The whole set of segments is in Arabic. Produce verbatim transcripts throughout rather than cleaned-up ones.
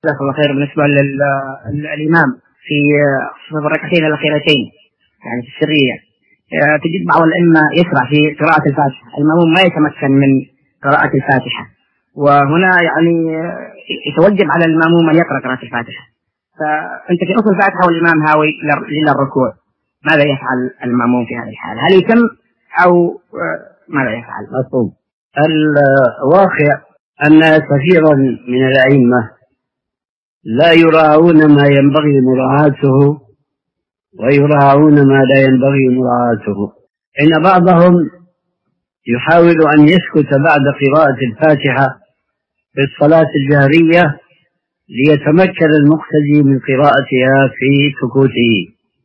جزاك الله خير. بالنسبة للإمام في الركعتين الأخيرتين يعني في السرية، تجد بعض الأئمة يشرع في قراءة الفاتحة، المأموم ما يتمكن من قراءة الفاتحة، وهنا يعني يتوجب على المأموم أن يقرأ قراءة الفاتحة. فأنت في أصل الفاتحة والإمام هاوي إلى الركوع، ماذا يفعل المأموم في هذه الحالة؟ هل يتم أو ماذا يفعل؟ مفهوم. الواقع أن كثيرا من الأئمة لا يراعون ما ينبغي مراعاته ويراعون ما لا ينبغي مراعاته، إن بعضهم يحاول أن يسكت بعد قراءة الفاتحة في الصلاة الجهرية ليتمكن المقتدي من قراءتها في سكوته،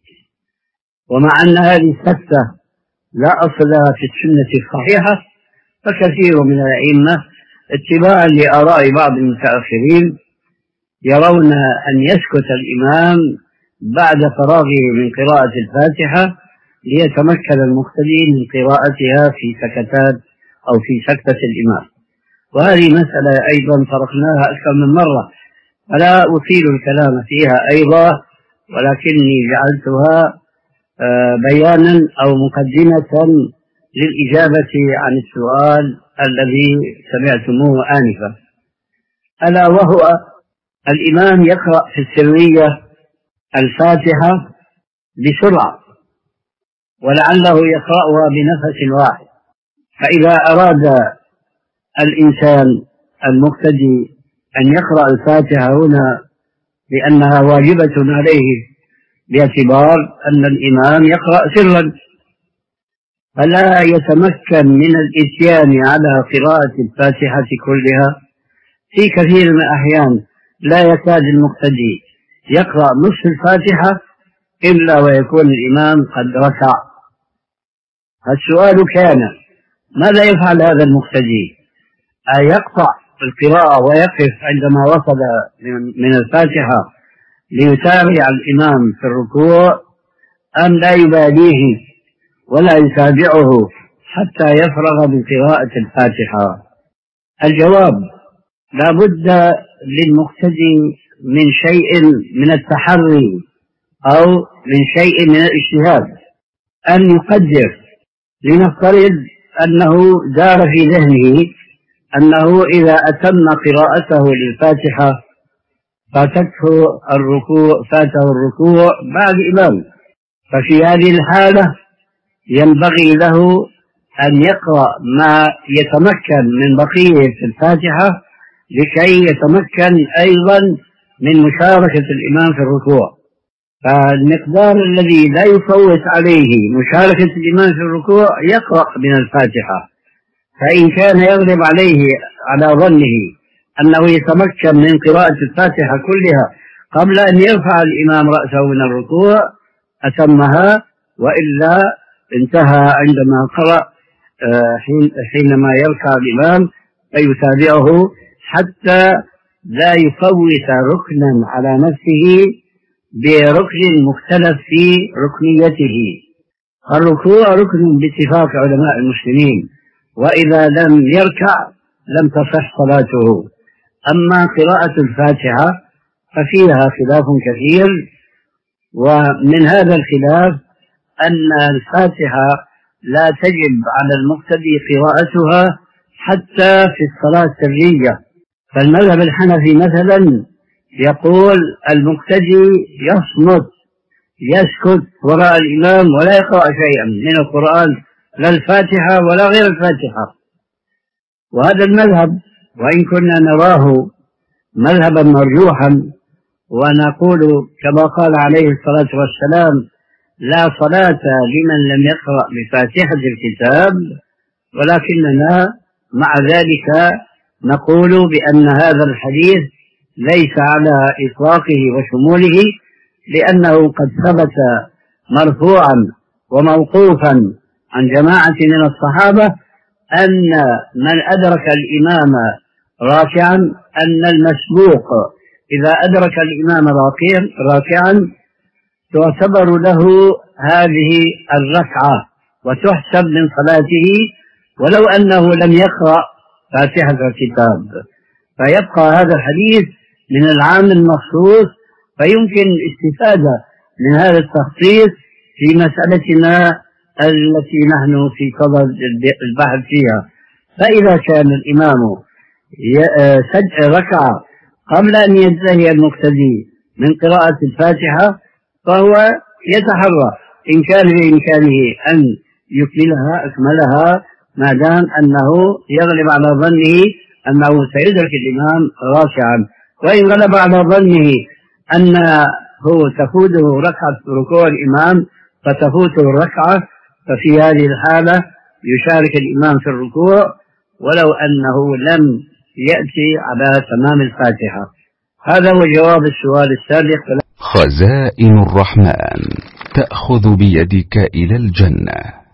ومع أن هذه السكتة لا أصل لها في السنة الصحيحة، فكثير من الأئمة اتباعا لآراء بعض المتأخرين يرون أن يسكت الإمام بعد فراغه من قراءة الفاتحة ليتمكن المقتدي من قراءتها في سكتات أو في سكتة الإمام. وهذه مسألة أيضا طرقناها أكثر من مرة، فلا أطيل الكلام فيها أيضا، ولكني جعلتها بيانا أو مقدمة للإجابة عن السؤال الذي سمعتموه آنفا، ألا وهو الإمام يقرأ في السرية الفاتحة بسرعة ولعله يقرأها بنفس واحد، فإذا أراد الإنسان المقتدي أن يقرأ الفاتحة هنا لأنها واجبة عليه باعتبار أن الإمام يقرأ سرا، فلا يتمكن من الإتيان على قراءة الفاتحة كلها. في كثير من الأحيان لا يكاد المقتدي يقرأ نصف الفاتحة إلا ويكون الإمام قد ركع. السؤال كان ماذا يفعل هذا المقتدي؟ أيقطع القراءة ويقف عندما وصل من الفاتحة ليتابع الإمام في الركوع، أم لا يباليه ولا يتابعه حتى يفرغ من قراءة الفاتحة؟ الجواب: لا بد للمقتدي من شيء من التحري أو من شيء من الاجتهاد، أن يقدر. لنفترض أنه دار في ذهنه أنه إذا أتم قراءته للفاتحة فاتته الركوع فاته الركوع بعد الإمام، ففي هذه الحالة ينبغي له أن يقرأ ما يتمكن من بقية الفاتحة لكي يتمكن أيضا من مشاركة الإمام في الركوع. فالمقدار الذي لا يفوت عليه مشاركة الإمام في الركوع يقرأ من الفاتحة، فإن كان يغلب عليه على ظنه أنه يتمكن من قراءة الفاتحة كلها قبل أن يرفع الإمام رأسه من الركوع أتمها، وإلا انتهى عندما قرأ حينما يركع الإمام فيتابعه حتى لا يفوت ركنا على نفسه بركن مختلف في ركنيته. الركوع ركن باتفاق علماء المسلمين، وإذا لم يركع لم تصح صلاته. أما قراءة الفاتحة ففيها خلاف كثير، ومن هذا الخلاف أن الفاتحة لا تجب على المقتدي قراءتها حتى في الصلاة السرية. فالمذهب الحنفي مثلا يقول المقتدي يصمت يسكت وراء الإمام ولا يقرأ شيئا من القرآن، لا الفاتحة ولا غير الفاتحة. وهذا المذهب وإن كنا نراه مذهبا مرجوحا، ونقول كما قال عليه الصلاة والسلام: لا صلاة لمن لم يقرأ بفاتحة الكتاب، ولكننا مع ذلك نقول بأن هذا الحديث ليس على إطلاقه وشموله، لأنه قد ثبت مرفوعا وموقوفا عن جماعة من الصحابة أن من أدرك الإمام راكعا أن المسبوق إذا أدرك الإمام راكعا تعتبر له هذه الركعة وتحسب من صلاته ولو أنه لم يقرأ فاتحة الكتاب. فيبقى هذا الحديث من العام المخصوص، فيمكن الاستفادة من هذا التخصيص في مسألتنا التي نحن في صدد البحث فيها. فإذا كان الإمام ركع قبل أن ينتهي المقتدي من قراءة الفاتحة فهو يتحرى إن كان بإمكانه أن يكملها أكملها، ما دام أنه يغلب على ظنه أنه سيدرك الإمام راكعا. وإن غلب على ظنه أنه تفوته ركعة ركوع الإمام فتفوته الركعة، ففي هذه الحالة يشارك الإمام في الركوع ولو أنه لم يأتي على تمام الفاتحة. هذا هو جواب السؤال السابق. خزائن الرحمن تأخذ بيدك إلى الجنة.